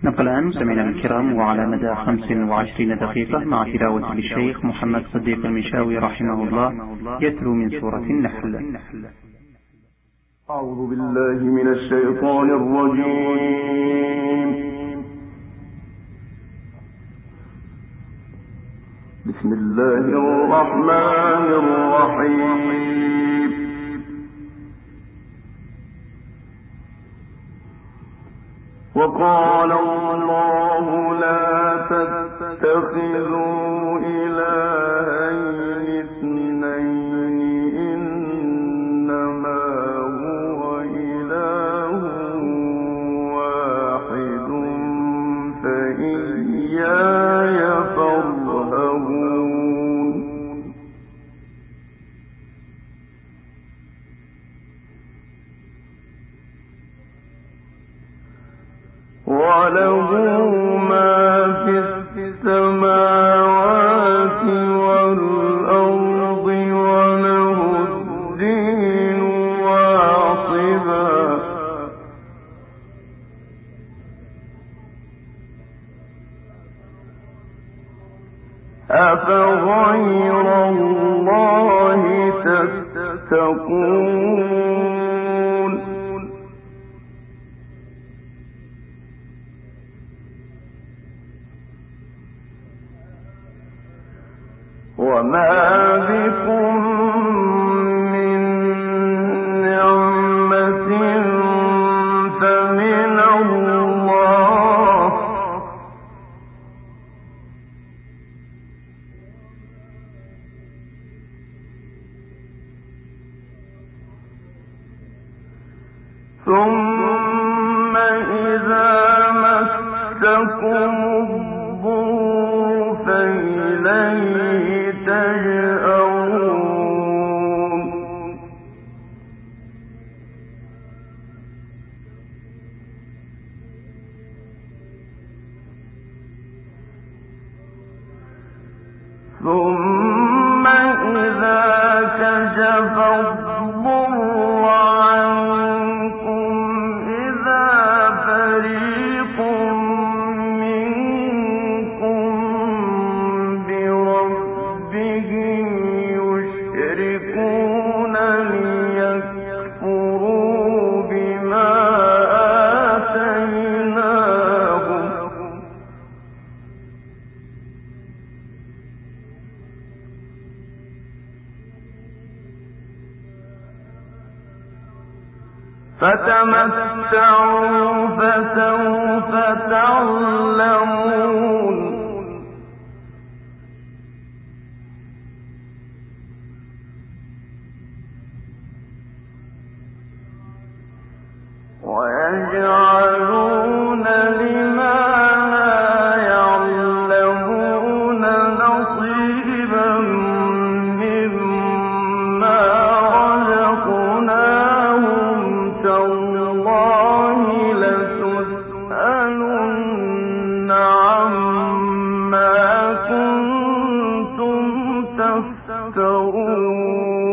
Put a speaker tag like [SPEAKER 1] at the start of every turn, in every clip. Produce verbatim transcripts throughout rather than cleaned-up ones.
[SPEAKER 1] نقل الآن مستمعينا الكرام وعلى مدى خمس وعشرين دقيقة مع تلاوة للشيخ محمد صديق المنشاوي رحمه الله يتلو من سورة النحل.
[SPEAKER 2] أعوذ بالله من الشيطان الرجيم. بسم الله الرحمن الرحيم. وقال الله لا تتخذوا إلهين اثنين إنما هو إله واحد فإياي فارهبون. وله ما في السماوات والأرض وله الدين واصبا أفغير الله تتقون. وما بكم من نعمة فمن الله ثم إذا مسكم الضر فإليه تجأرون. ثم إذا كشف الضر عنكم إذا فريق منكم بربهم يشركون ليكفروا بما آتيناهم. فتمتعوا فسوف تعلمون. ويجعلون لما لا يعلمون نصيبا مما رزقناهم. تالله لتسألن عما كنتم تفترون.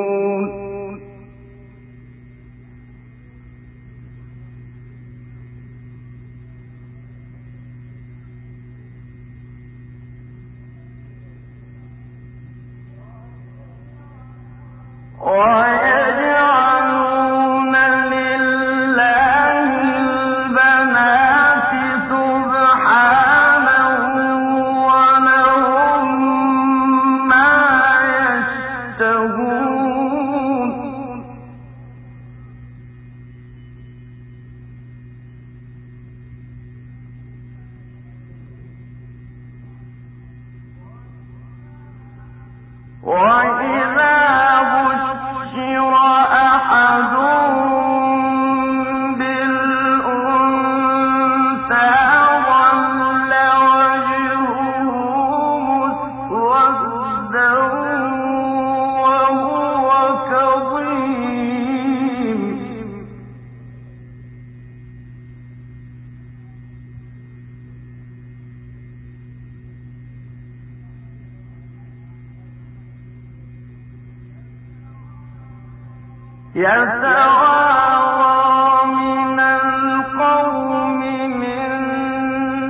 [SPEAKER 2] ويجعلون لله البنات سبحانه ولهم ما يشتهون. وإذا بشر أحدهم بالأنثى ظل وجهه مسودا وهو كظيم. يتوارى من القوم من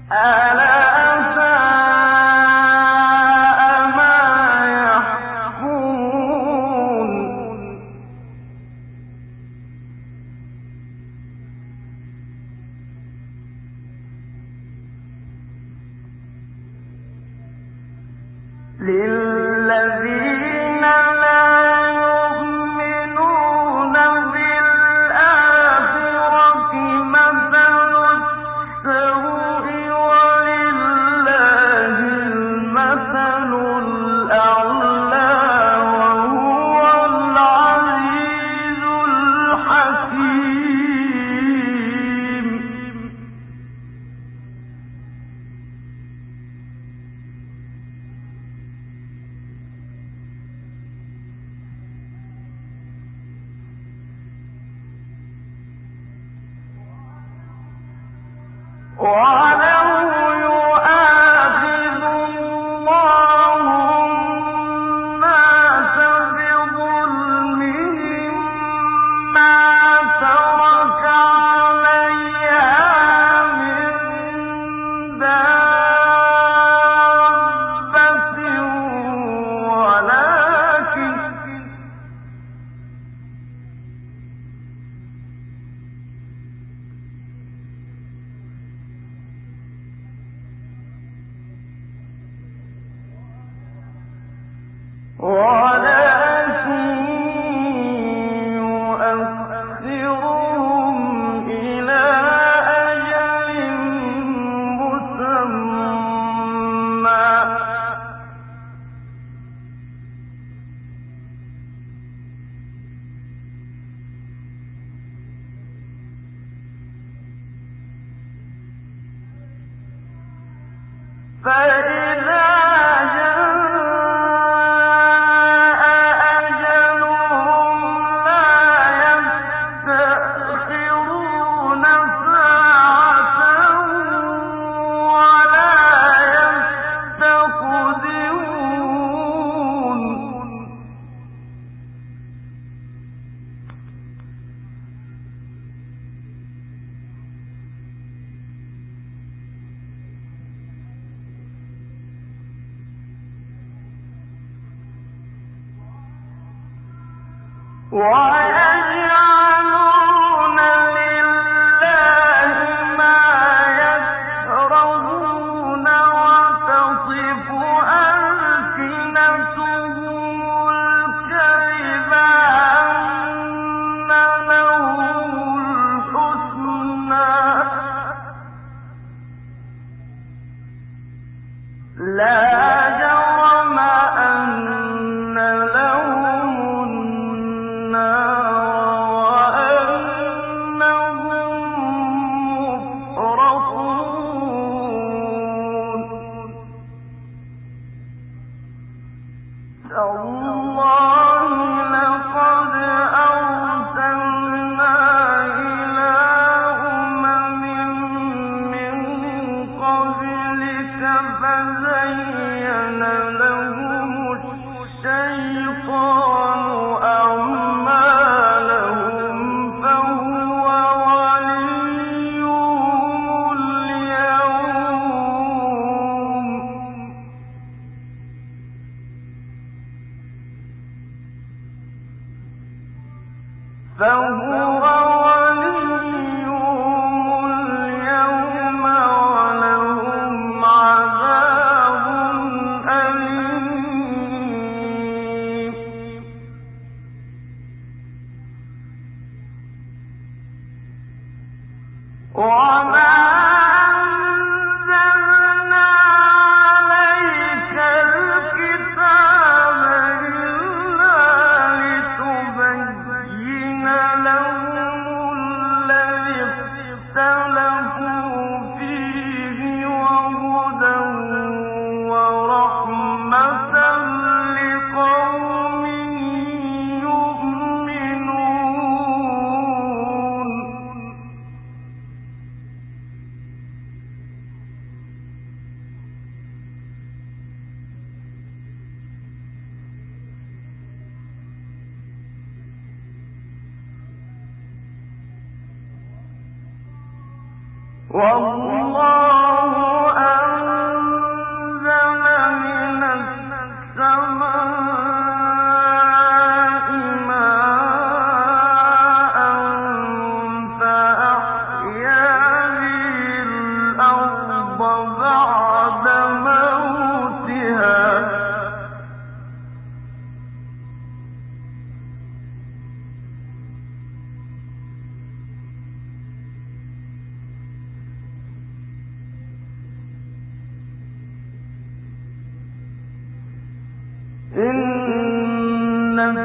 [SPEAKER 2] والله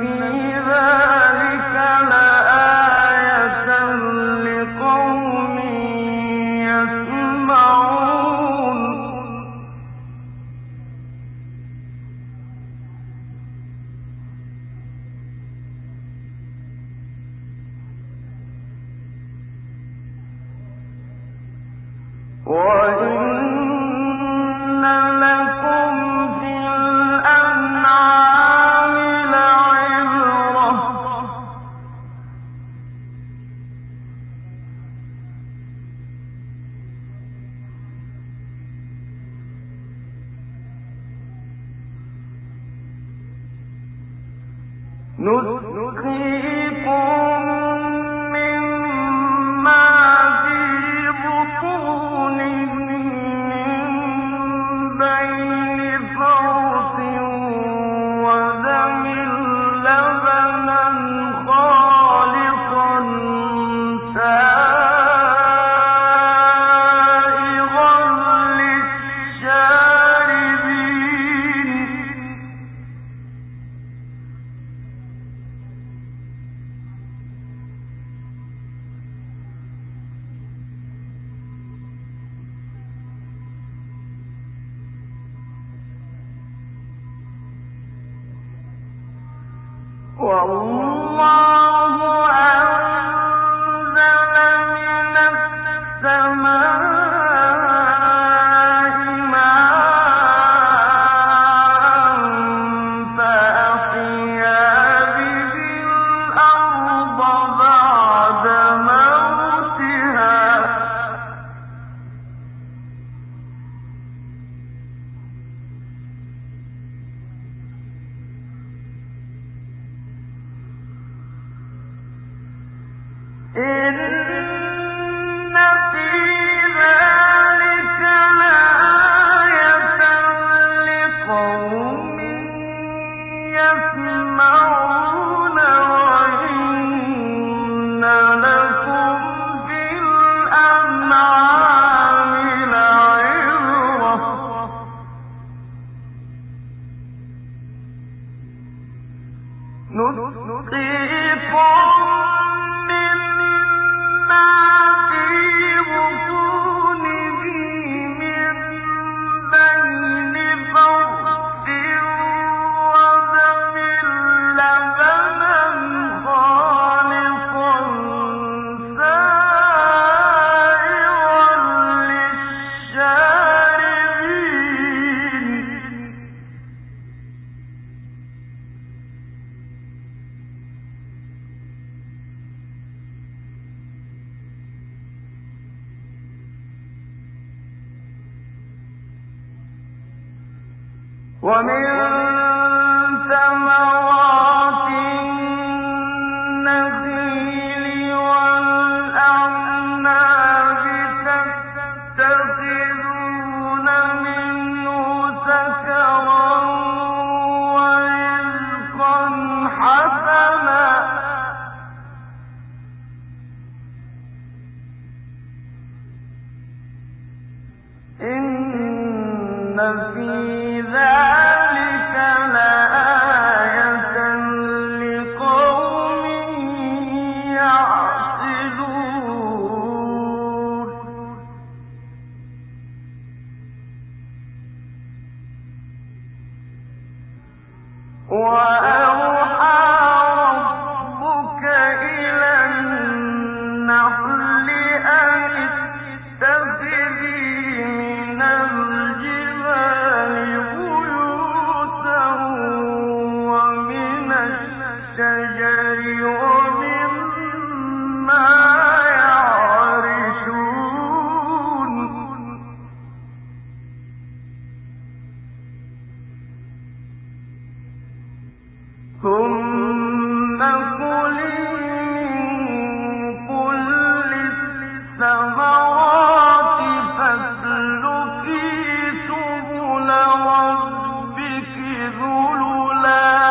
[SPEAKER 2] ومن ثمرات النخيل والأعناب تتخذون منه سكرا ورزقا حسنا إن في ذلك لآية لقوم يعقلون وأوحى ربك إلى النحل أن اتخذي من الجبال بيوتا ومن الشجر ومما يعرشون ثم كلي من كل الثمرات فاسلكي سبل ربك ذللا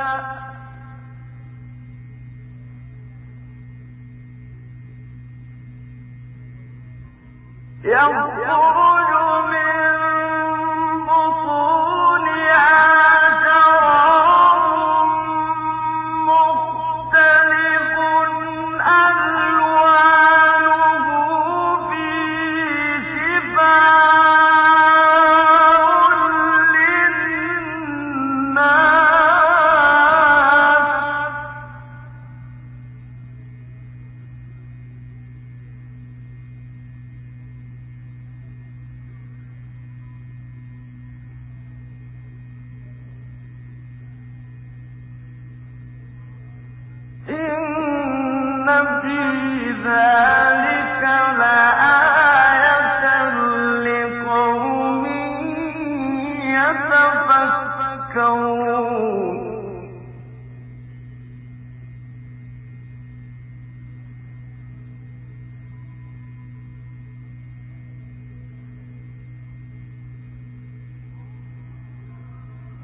[SPEAKER 2] يخرج من بطونها شراب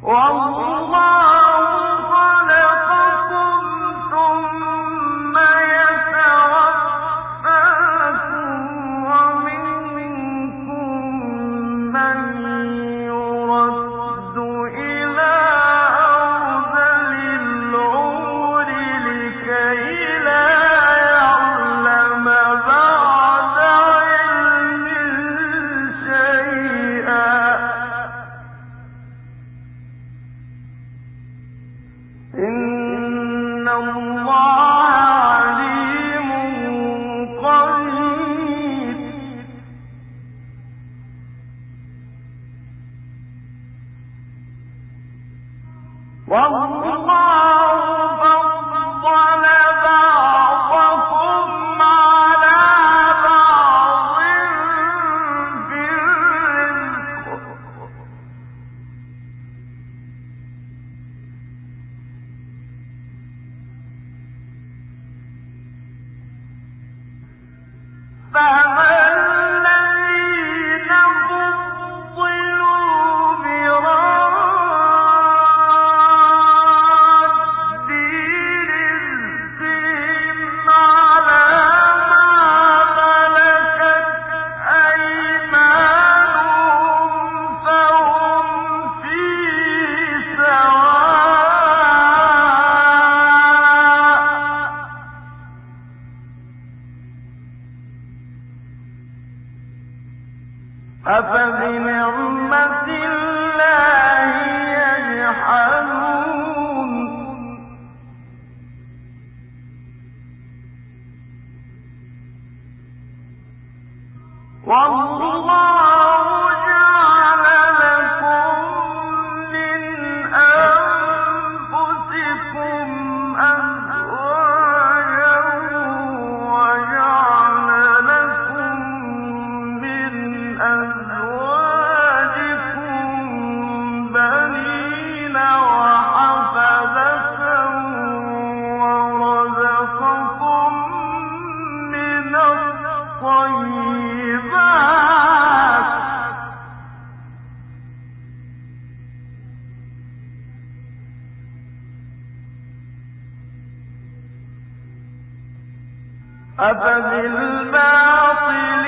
[SPEAKER 2] أفبالباطل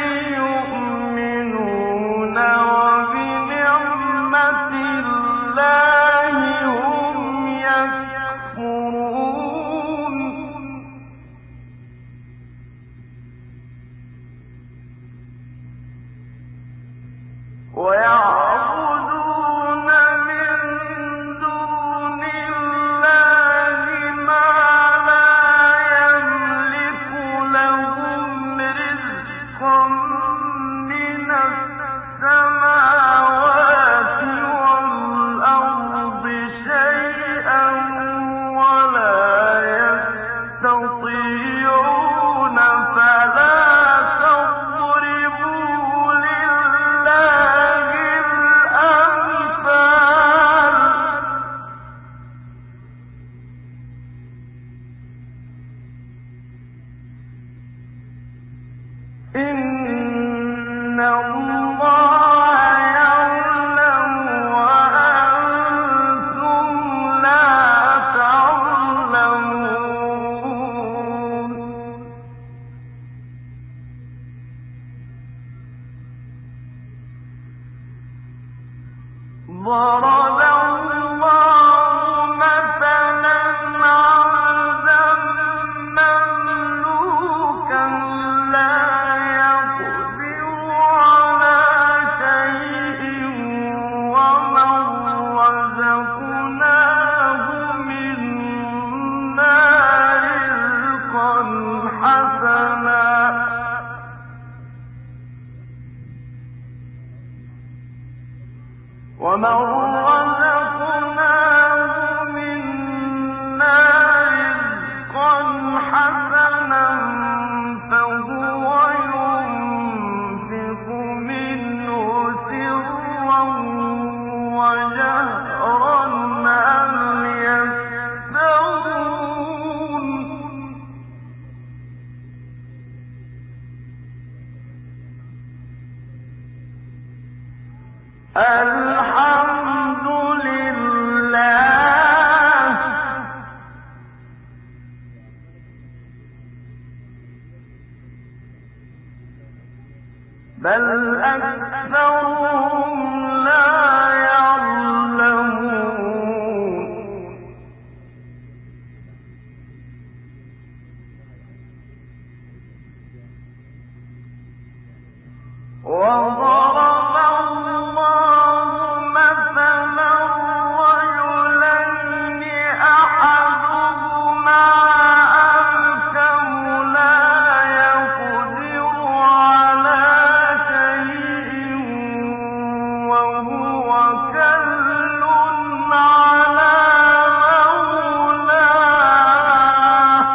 [SPEAKER 2] يؤمنون وبنعمة الله هم يكفرون ويعبدون من دون الله ما لا يملك لهم رزقا من السماوات والأرض شيئا ولا يستطيعون فلا تضربوا لله الأمثال إن الله يعلم وأنتم لا تعلمون ضرب الله مثلا عبدا مملوكا لا يقدر على شيء ومن رزقناه منا رزقا حسنا ومن رزقناه منا رزقا حسنا فهو ينفق منه سرا وجهرا هل يستوون الحمد لله بل أكثرهم لا يعلمون وضرب الله مثلا رجلين أحدهما أبكم لا يقدر على شيء وهو كل على مولاه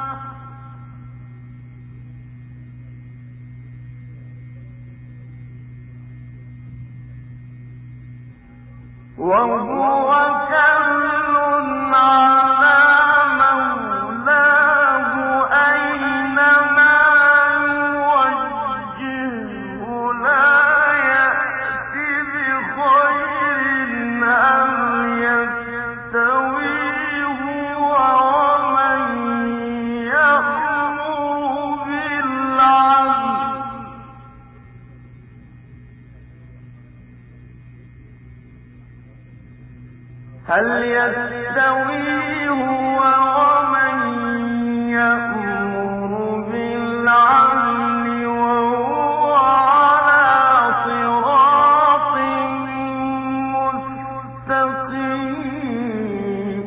[SPEAKER 2] وهو كل على مولاه أينما يوجهه لا يأتي بخير هل يستوي هو ومن يأمر بالعدل هل يستوي هو ومن يأمر بالعدل وهو على صراط مستقيم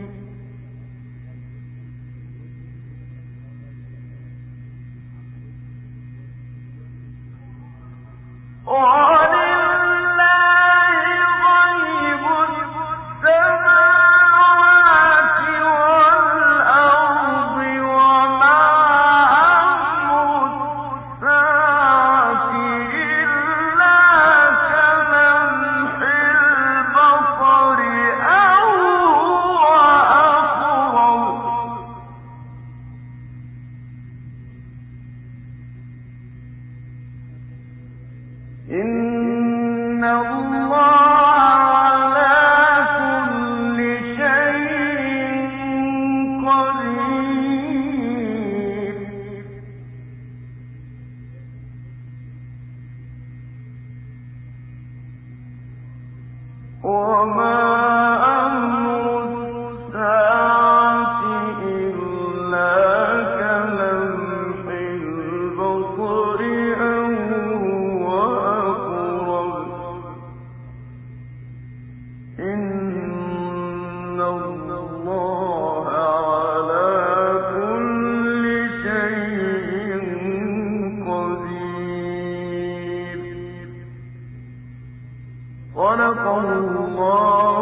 [SPEAKER 2] إن الله على كل شيء قدير وما أمر الساعة إلا كلمح البصر أو هو أقرب إن الله على كل شيء قدير صدق الله